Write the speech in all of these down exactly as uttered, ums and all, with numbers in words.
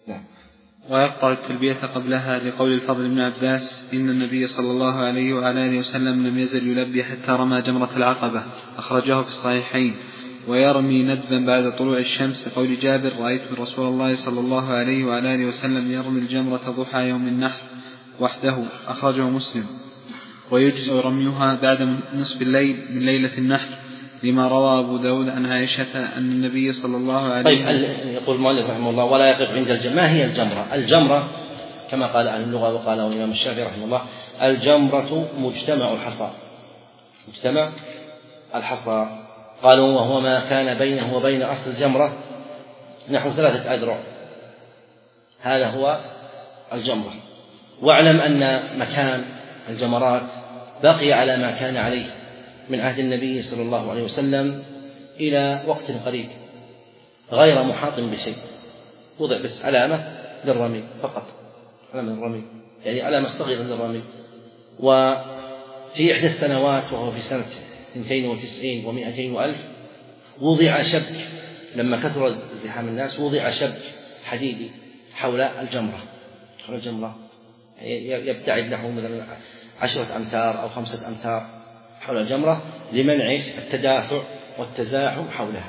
نعم. ويقطع التلبية قبلها لقول الفضل بن عباس إن النبي صلى الله عليه وعلى آله وسلم لم يزل يلبي حتى رمى جمرة العقبة، أخرجه في الصحيحين. ويرمي ندبا بعد طلوع الشمس لقول جابر رأيت رسول الله صلى الله عليه وعلى آله وسلم يرمي الجمرة ضحى يوم النحر وحده، أخرجه مسلم. ويجزء رميها بعد نصف الليل من ليلة النحر لما روى أبو داود عن عائشة أن النبي صلى الله عليه وسلم. طيب يقول المؤلف رحمه الله ولا يقف عند الجمرة. ما هي الجمرة؟ الجمرة كما قال أهل اللغة وقاله الإمام الشافعي رحمه الله الجمرة مجتمع الحصى، مجتمع الحصى. قالوا وهو ما كان بينه وبين أصل الجمرة نحو ثلاثة أذرع، هذا هو الجمرة. واعلم أن مكان الجمرات بقي على ما كان عليه من عهد النبي صلى الله عليه وسلم إلى وقت قريب غير محاط بشيء، وضع بس علامة للرمي فقط، علامة للرمي يعني علامة صغيرة للرمي. وفي إحدى السنوات وهو في سنة اثنتين وتسعين ومائتين وألف وضع شبك، لما كثر ازدحام الناس وضع شبك حديدي حول الجمرة، حول الجمرة يبتعد نحو مثلا عشرة أمتار أو خمسة أمتار حول الجمرة لمنع التدافع والتزاحم حولها.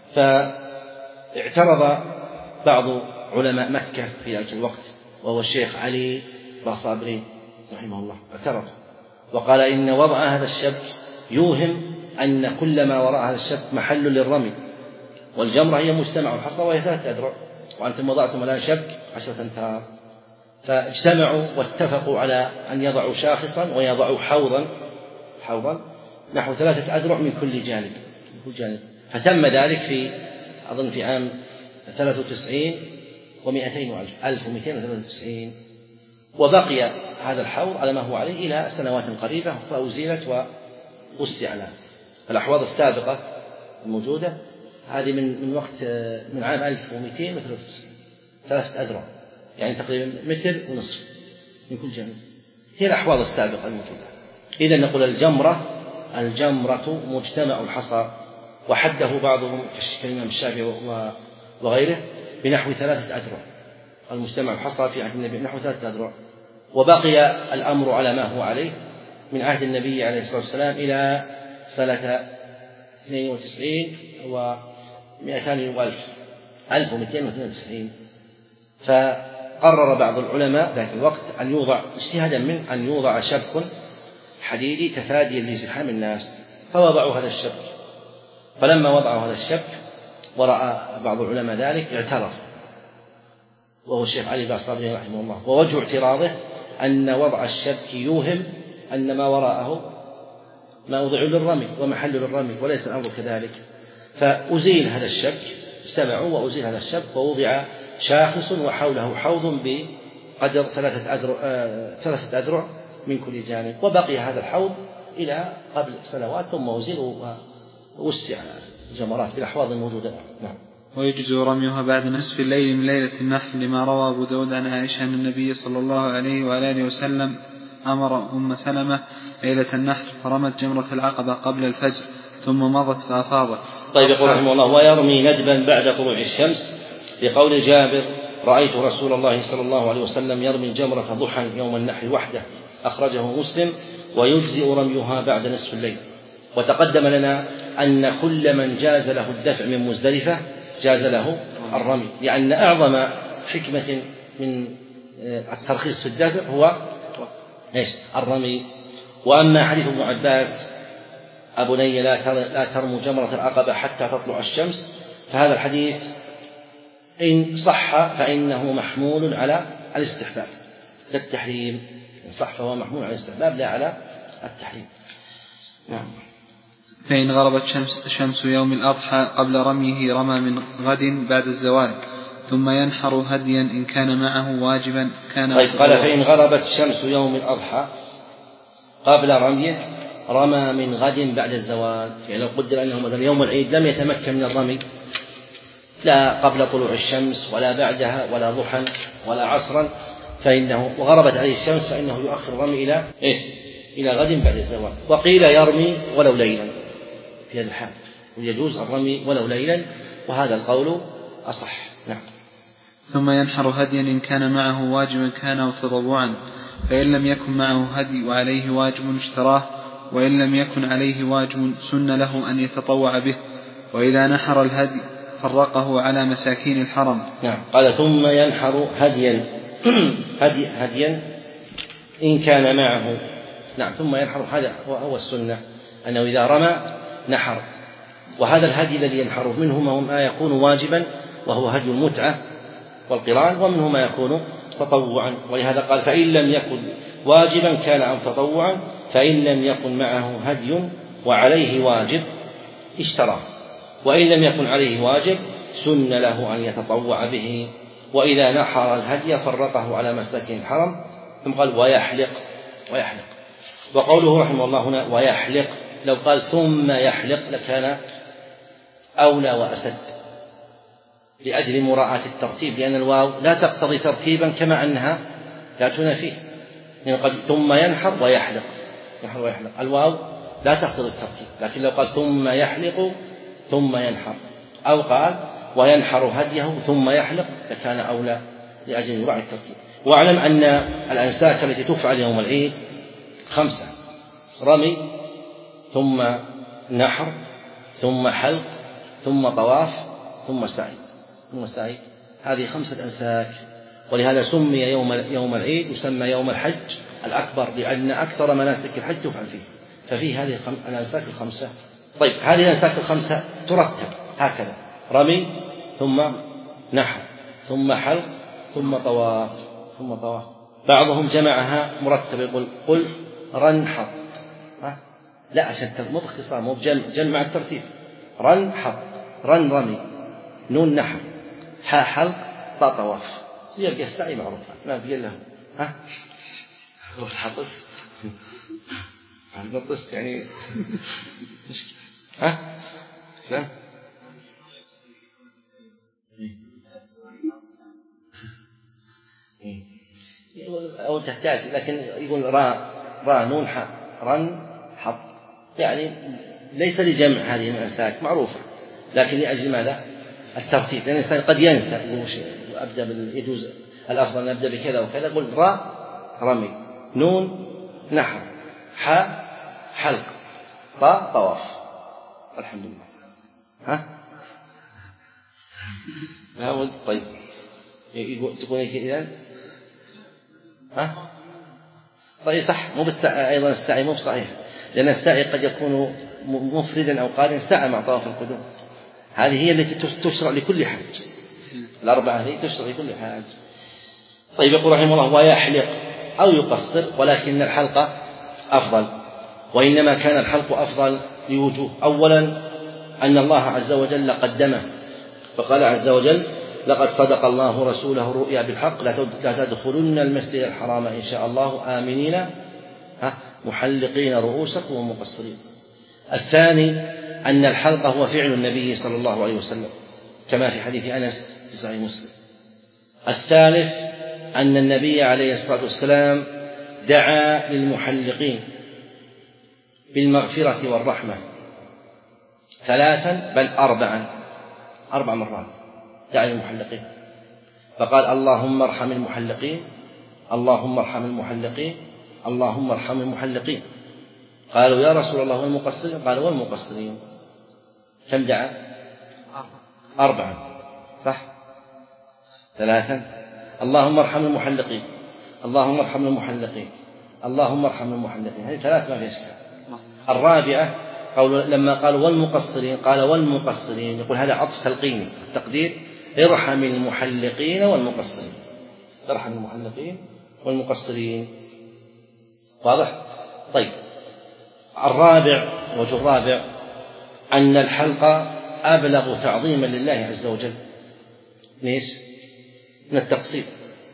فاعترض بعض علماء مكة في ذلك الوقت وهو الشيخ علي باصابري رحمه الله، اعترض وقال إن وضع هذا الشبك يوهم أن كل ما وراء هذا الشبك محل للرمي، والجمرة هي مجتمع الحصى وهي ثلاثة أذرع، وأنتم وضعتم الآن شبك عشرة أمتار. فاجتمعوا واتفقوا على أن يضعوا شاخصا ويضعوا حوضا حوضا نحو ثلاثة أذرع من كل جانب، من كل جانب. فتم ذلك في أظن في عام ثلاثة وتسعين ومائتين وألف ألف ومئتين وثلاثة وتسعين، وبقي هذا الحوض على ما هو عليه إلى سنوات قريبة فأزيلت ووسع لها. الأحواض السابقة الموجودة هذه من من وقت من عام ألف ومئتين وثلاثة وتسعين، ثلاثة أذرع يعني تقريبا متر ونصف من كل جانب، هي الأحواض السابقة الموجودة. إذا نقول الجمرة الجمرة مجتمع الحصى، وحده بعضهم كالإمام الشافعي وغيره بنحو ثلاثة أذرع، المجتمع الحصى في عهد النبي نحو ثلاثة أذرع. وبقي الأمر على ما هو عليه من عهد النبي عليه الصلاة والسلام إلى سنة اثنين وتسعين ومائتين وألف ألف ومئتين واثنين وتسعين. فقرر بعض العلماء ذاك الوقت أن يوضع اجتهادا من أن يوضع شبك حديدي تفاديا لازدحام الناس، فوضعوا هذا الشبك. فلما وضعوا هذا الشبك ورأى بعض العلماء ذلك اعترض، وهو الشيخ علي باصابري رحمه الله. ووجه اعتراضه أن وضع الشبك يوهم أن ما وراءه موضع للرمي ومحل للرمي، وليس الأمر كذلك. فأزيل هذا الشبك، استمعوا وأزيل هذا الشبك ووضع شاخص وحوله حوض بقدر ثلاثة أذرع ثلاثة أذرع من كل جانب. وبقي هذا الحوض إلى قبل سنوات ثم أزيل ووسع الجمرات بالأحواض الموجودة. نعم. ويجوز رميها بعد نصف الليل من ليلة النحر لما روى أبو داود عن عائشة أن النبي صلى الله عليه وعلى آله وسلم أمر أم سلمة ليلة النحر فرمت جمرة العقبة قبل الفجر ثم مضت فأفاضت. طيب يقول رحمه الله ويرمي ندبا بعد طلوع الشمس لقول جابر رأيت رسول الله صلى الله عليه وسلم يرمي الجمرة ضحى يوم النحر وحده، أخرجه مسلم. ويجزئ رميها بعد نصف الليل. وتقدم لنا أن كل من جاز له الدفع من مزدلفة جاز له الرمي، لأن أعظم حكمة من الترخيص في الدفع هو إيش؟ الرمي. وأما حديث ابن عباس أبني لا ترموا جمرة العقبة حتى تطلع الشمس، فهذا الحديث إن صح فإنه محمول على الاستحباب لا التحريم، إن صح فهو محمول على الاستحباب لا على التحريم. نعم. فإن غربت شمس, شمس يوم الأضحى قبل رميه رمى من غد بعد الزوال ثم ينحر هديا إن كان معه واجبا كان. طيب قال فإن غربت شمس يوم الأضحى قبل رميه رمى من غد بعد الزوال، يعني لو قدر أنه مثلا يوم العيد لم يتمكن من الرمي لا قبل طلوع الشمس ولا بعدها ولا ضحى ولا عصرا فإنه وغربت عليه الشمس فإنه يؤخر الرمي إلى إيش؟ إلى غد بعد الزوال. وقيل يرمي ولو ليلا في هذا الحال، ويجوز الرمي ولو ليلا، وهذا القول أصح. نعم. ثم ينحر هديا إن كان معه واجبا كان أو تطوعا، فإن لم يكن معه هدي وعليه واجب اشتراه، وإن لم يكن عليه واجب سن له أن يتطوع به. وإذا نحر الهدي فرقه على مساكين الحرم. نعم. قال ثم ينحر هديا هدي هديا إن كان معه. نعم. ثم ينحر، هذا هو السنة، أنه إذا رمى نحر. وهذا الهدي الذي ينحره منه ما يكون واجبا وهو هدي المتعة والقران، ومنه ما يكون تطوعا. ولهذا قال فإن لم يكن واجبا كان أو تطوعا، فإن لم يكن معه هدي وعليه واجب اشتراه، وإن لم يكن عليه واجب سن له أن يتطوع به. وإذا نحر الهدي فرقه على مساكين الحرم. ثم قال ويحلق ويحلق وقوله رحمه الله هنا ويحلق، لو قال ثم يحلق لكان أولى وأسد لأجل مراعاة الترتيب، لأن الواو لا تقتضي ترتيبا كما أنها لا تنافيه. يعني قد ثم ينحر ويحلق، ينحر ويحلق، الواو لا تقتضي الترتيب. لكن لو قال ثم يحلق ثم ينحر، أو قال وينحر هديه ثم يحلق لكان أولى لأجل مراعاة الترتيب. واعلم أن الأنساك التي تفعل يوم العيد خمسة: رمي، ثم نحر، ثم حلق، ثم طواف، ثم سعي ثم سعي هذه خمسة أنساك. ولهذا سمي يوم يوم العيد يسمى يوم الحج الأكبر، لأن أكثر مناسك الحج تفعل فيه، ففيه هذه الأنساك الخمسة. طيب هذه الأنساك الخمسة ترتب هكذا: رمي، ثم نحر، ثم حلق، ثم طواف ثم طواف. بعضهم جمعها مرتب، يقول قل رنحط، لا عشان مو باختصار، مو بجمع الترتيب. رن حط، رن رمي، نون نحر، حاء حلق، طاء طواف. يبقى السعي معروف، ما بقي له ها هو الحطس نطست يعني مشكلة ها فهم أو تحتاج، لكن يقول را را نون حاء رن حط، يعني ليس لجمع هذه الأنساك معروفة، لكن لأجل ماذا؟ الترتيب، لأن الإنسان قد ينسى، يقول أبدأ يجوز الأفضل نبدأ بكذا وكذا، يقول را رمي، نون نحر، حاء حلق، طاء طواف. الحمد لله. ها؟ ها طيب يقول تقول إذن ها؟ طيب صح، مو بالسعي أيضا، السعي مو بصحيح، لأن السعي قد يكون مفردا أو قارن، سعى مع طواف القدوم. هذه هي التي تشرع لكل حاج، الأربعة هذه تشرع لكل حاج. طيب يقول رحمه الله ويحلق أو يقصر، ولكن الحلق أفضل، وإنما كان الحلق أفضل لوجوه. أولا أن الله عز وجل قدمه، فقال عز وجل لقد صدق الله رسوله الرؤيا بالحق لا تدخلن المسجد الحرام إن شاء الله آمنين محلقين رؤوسكم ومقصرين. الثاني أن الحلق هو فعل النبي صلى الله عليه وسلم كما في حديث أنس في صحيح مسلم. الثالث أن النبي عليه الصلاة والسلام دعا للمحلقين بالمغفرة والرحمة ثلاثا بل أربعا أربع مرات دعا للمحلقين، فقال اللهم ارحم المحلقين، اللهم ارحم المحلقين، اللهم ارحم المحلقين. قالوا يا رسول الله والمقصرين؟ قال والمقصرين. كم دعا؟ أربعا صح؟ ثلاثا اللهم ارحم المحلقين، اللهم ارحم المحلقين، اللهم ارحم المحلقين، هذه ثلاث ما في إشكال. الرابعة قول لما قالوا والمقصرين قال والمقصرين، يقول هذا عطف تلقيني، التقدير ارحم المحلقين والمقصرين، ارحم المحلقين والمقصرين. واضح؟ طيب الرابع، وجه الرابع أن الحلق أبلغ تعظيما لله عز وجل. ليش؟ من التقصير،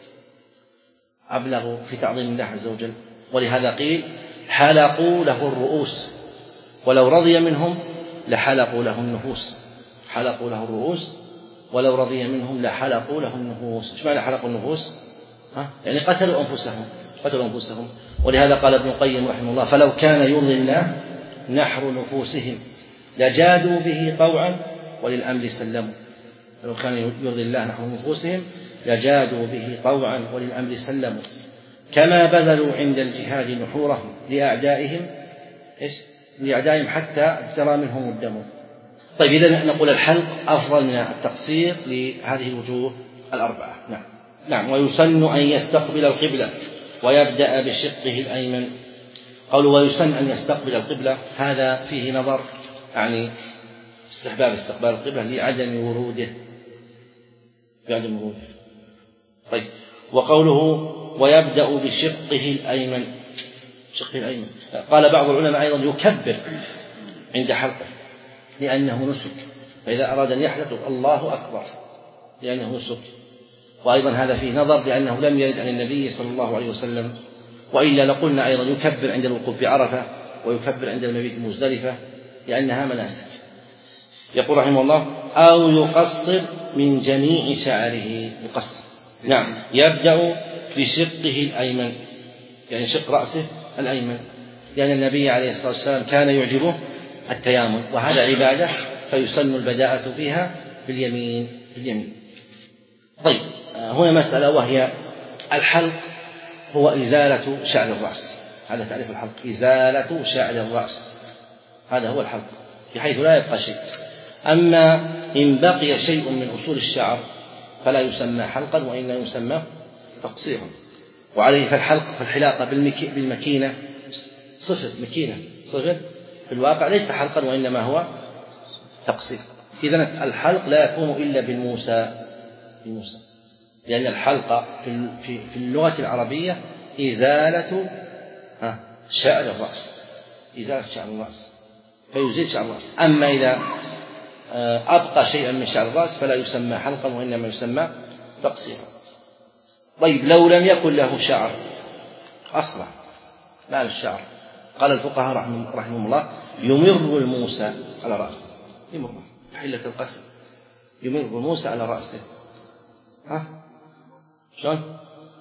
أبلغ في تعظيم الله عز وجل، ولهذا قيل حلقوا له الرؤوس ولو رضي منهم لحلقوا له النفوس، حلقوا له الرؤوس ولو رضي منهم لحلقوا له النفوس. ايش معنى حلقوا النفوس؟ ها؟ يعني قتلوا أنفسهم قتلوا أنفسهم. ولهذا قال ابن القيم رحمه الله فلو كان يرضي الله نحر نفوسهم لجادوا به طوعا وللأمر سلموا. لو كان يرضي الله نحر نفوسهم لجادوا به طوعا وللأمر سلموا كما بذلوا عند الجهاد نحورهم لأعدائهم لأعدائهم حتى ترى منهم الدم. طيب إذن نقول الحلق أفضل من التقصير لهذه الوجوه الأربعة. نعم نعم ويسن أن يستقبل القبلة ويبدأ بشقه الأيمن. قالوا ويسن أن يستقبل القبلة هذا فيه نظر، يعني استحباب استقبال القبلة لعدم وروده لعدم وروده. طيب وقوله ويبدأ بشقه الأيمن شقه الأيمن قال بعض العلماء أيضا يكبر عند حلقه لأنه نسك، فإذا أراد أن يحلق الله أكبر لأنه نسك. وأيضا هذا فيه نظر لأنه لم يرد عن النبي صلى الله عليه وسلم، وإلا لقلنا أيضا يكبر عند الوقوف بعرفة ويكبر عند المبيت بمزدلفة لأنها مناسك. يقول رحمه الله أو يقصر من جميع شعره يقصر. نعم يبدأ بشقه الأيمن يعني شق رأسه الأيمن، لأن النبي عليه الصلاة والسلام كان يعجبه التيامن وهذا عبادة فيسن البداءة فيها باليمين باليمين. طيب هنا مسألة وهي الحلق هو إزالة شعر الرأس، هذا تعريف الحلق إزالة شعر الرأس، هذا هو الحلق بحيث لا يبقى شيء. أما إن بقي شيء من أصول الشعر فلا يسمى حلقا وإنما يسمى تقصيرا. وعليه فالحلق فالحلاقة بالمكينة صفر مكينة صفر في الواقع ليس حلقا وإنما هو تقصير. إذن الحلق لا يكون إلا بالموسى بالموسى لأن الحلق في في اللغة العربية إزالة شعر الرأس إزالة شعر الرأس فيزيل شعر الرأس. أما إذا أبقى شيئا من شعر الرأس فلا يسمى حلقا وإنما يسمى تقصيرا. طيب لو لم يكن له شعر أصلا ما له الشعر قال الفقهاء رحمهم الله يمر الموسى على رأسه يمر تحلة القسم يمر الموسى على رأسه. ها شلون؟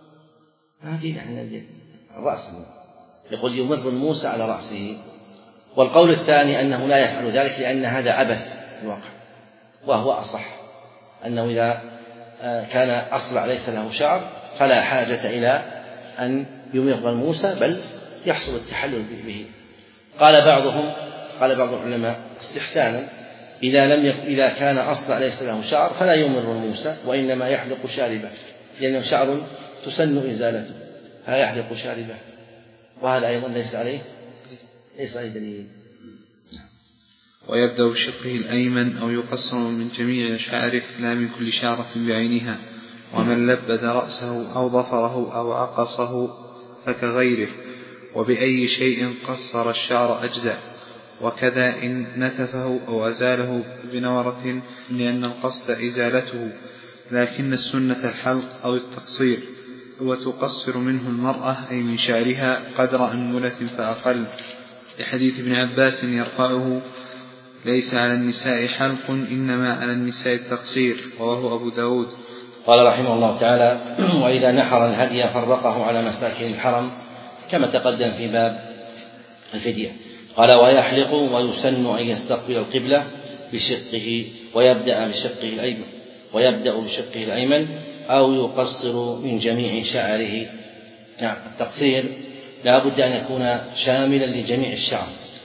هذه يعني الرأس يقول يمر الموسى على رأسه. والقول الثاني أنه لا يفعل ذلك لأن هذا عبث في الواقع، وهو أصح أنه إذا كان أصلع ليس له شعر فلا حاجة إلى أن يمر الموسى بل يحصل التحلل به. قال بعضهم قال بعض العلماء استحسانا إذا لم يك... إذا كان أصلع ليس له شعر فلا يمر الموسى وإنما يحلق شاربه لأنه شعر تسن إزالته فيحلق شاربه، وهذا أيضا ليس عليه ليس عليه دليل. ويبدأ بشقه الأيمن أو يقصر من جميع شعره لا من كل شعرة بعينها. ومن لبد رأسه أو ظفره أو عقصه فكغيره، وبأي شيء قصر الشعر أجزأ. وكذا إن نتفه أو أزاله بنورة لأن القصد إزالته، لكن السنة الحلق أو التقصير. وتقصر منه المرأة أي من شعرها قدر أنملة فأقل، لحديث ابن عباس يرفعه ليس على النساء حلق إنما على النساء التقصير، وهو أبو داود. قال رحمه الله تعالى وإذا نحر الهدي فرقه على مساكن الحرم كما تقدم في باب الفدية. قال ويحلق ويسن أن يستقبل القبلة بشقه ويبدأ بشقه الأيمن ويبدأ بشقه الأيمن أو يقصر من جميع شعره. نعم التقصير لا بد أن يكون شاملا لجميع الشعر،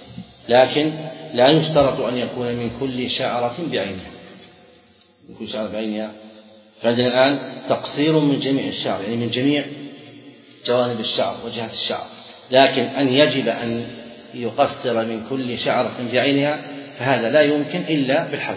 لكن لا يشترط أن يكون من كل شعرة بعينها من كل شعرة بعينها. فعندنا الآن تقصير من جميع الشعر يعني من جميع جوانب الشعر وجهات الشعر، لكن أن يجب أن يقصر من كل شعرة بعينها فهذا لا يمكن إلا بالحلق،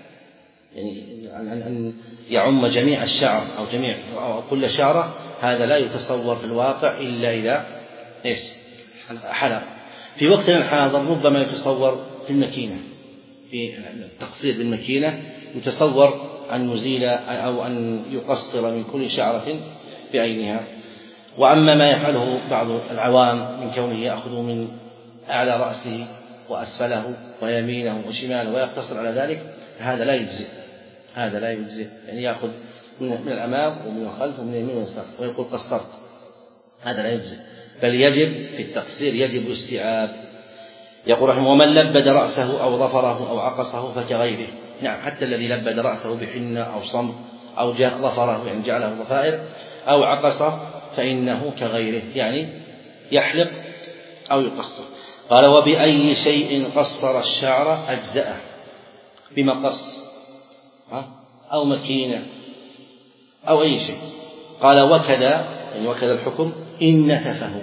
يعني أن يعم جميع الشعر أو جميع أو كل شعرة هذا لا يتصور في الواقع إلا إذا إيش حلق. في وقتنا الحاضر ربما يتصور في المكينة في التقصير بالمكينة يتصور أن يزيل أو أن يقصر من كل شعرة بعينها. وأما ما يفعله بعض العوام من كونه يأخذ من أعلى رأسه وأسفله ويمينه وشماله ويقتصر على ذلك هذا لا يجزئ هذا لا يجزئ يعني يأخذ من الأمام ومن الخلف ومن اليمين واليسار ويقول قصرت، هذا لا يجزئ، بل يجب في التقصير يجب الاستيعاب. يقول رحمه ومن لبد رأسه أو ظفره أو عقصه فكغيره. نعم حتى الذي لبد رأسه بحنة أو صمت أو ظفره يعني جعله ضفائر أو عقص فإنه كغيره يعني يحلق أو يقصر. قال وبأي شيء قصر الشعر أجزأه، بمقص أو مكينة أو أي شيء. قال وكذا يعني وكذا الحكم إن نتفه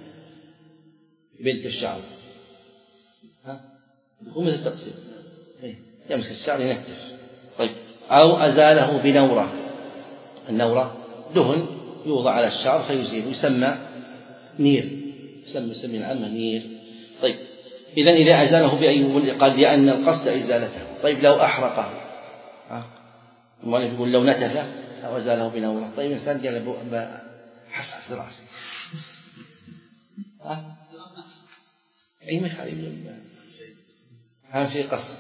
بنت الشعر يقوم التقصير يمسك الشعر ينتف. طيب أو أزاله بنورة، النورة دهن يوضع على الشعر فيزيل يسمى نير، يسمى يسمى العامة نير. طيب إذن إذا أزاله بأي قال لأن القصد إزالته. طيب لو أحرقه المؤلف يقول لو نتفه أو أزاله بنورة. طيب إنسان قال حسحس رأسي ها أي مخالف أهم شيء قصد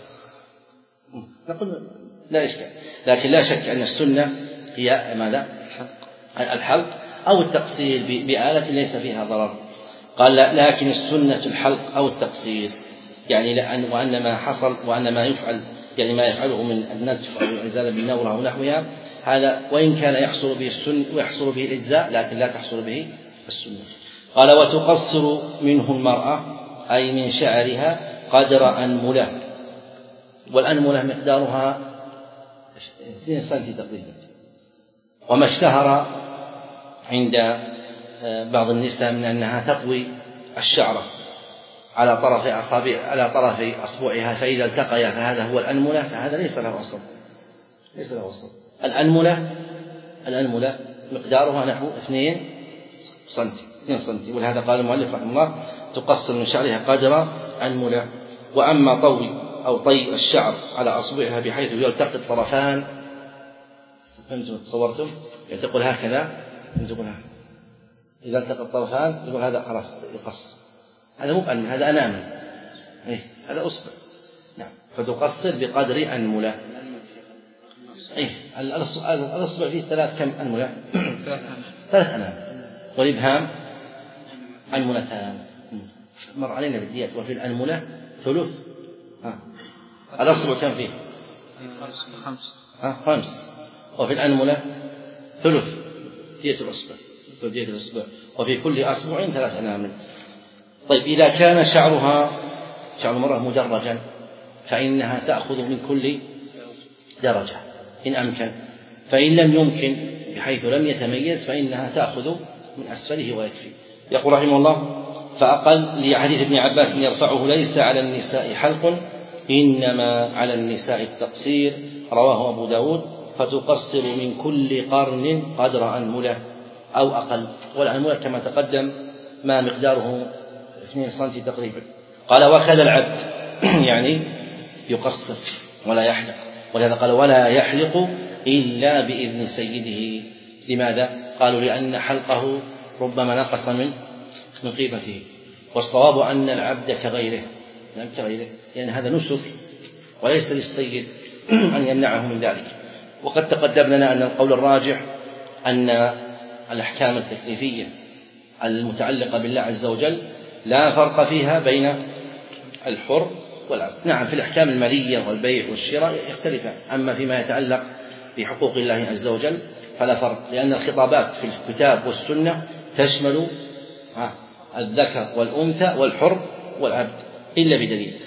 نقول لا إشكال، لكن لا شك أن السنة هي ماذا؟ الحلق أو التقصير بآلة ليس فيها ضرر. قال لا لكن السنة الحلق أو التقصير يعني لأن وأن ما حصل وأن ما يفعل يعني ما يفعله من النتف أو الإزالة بالنورة أو نحوها هذا وإن كان يحصل به السنة ويحصل به الإجزاء لكن لا تحصل به السنة. قال وتقصر منه المرأة أي من شعرها قدر أنملة، والأنملة مقدارها اثنين سنتي تقريبا. وما اشتهر عند بعض النساء من أنها تطوي الشعر على طرف أصابع على طرف أصبعها فإذا التقيا فهذا هو الأنملة، فهذا ليس له أصل ليس له أصل. الأنملة الأنملة مقدارها نحو اثنين سنتي اثنين سنتي، ولهذا قال المؤلف رحمه الله تقصر من شعرها قدر أنملة. وأما طوي أو طي الشعر على أصبعها بحيث يلتقي الطرفان، فهمتم تصورتم؟ يعني تقول هكذا تقول هكذا إذا التقى الطرفان يقول هذا خلاص يقص، هذا مو بأنمل هذا أنامل إيه هذا أصبع نعم، فتقصر بقدر أنملة. إيه الأصبع فيه ثلاث كم أنملة؟ ثلاث أنامل، والإبهام أنملتان مر علينا بالديات. وفي الأنملة ثلث ها الأصبع كم فيه؟ خمس ها خمس. وفي الأنملة ثلث دية الأصبع دية الأصبع وفي كل أصبع ثلاث أنامل. طيب إذا كان شعرها شعر المرأة مدرجا فإنها تأخذ من كل درجة إن أمكن، فإن لم يمكن بحيث لم يتميز فإنها تأخذ من أسفله ويكفي. يقول رحمه الله فأقل لحديث ابن عباس يرفعه ليس على النساء حلق إنما على النساء التقصير، رواه أبو داود. فتقصر من كل قرن قدر أنملة أو أقل، والأنملة كما تقدم ما مقداره اثنين سنتي تقريبا. قال وكذا العبد يعني يقصر ولا يحلق، ولهذا قال ولا يحلق إلا بإذن سيده. لماذا؟ قالوا لأن حلقه ربما نقص من من قيمته، والصواب أن العبد كغيره لم كغيره لأن يعني هذا نسك وليس للسيد أن يمنعه من ذلك. وقد تقدم لنا أن القول الراجح أن الأحكام التكليفية المتعلقة بالله عز وجل لا فرق فيها بين الحر والعبد. نعم في الأحكام المالية والبيع والشراء يختلفان، أما فيما يتعلق بحقوق الله عز وجل فلا فرق، لأن الخطابات في الكتاب والسنة تشمل الذكر والأنثى والحر والعبد إلا بدليل.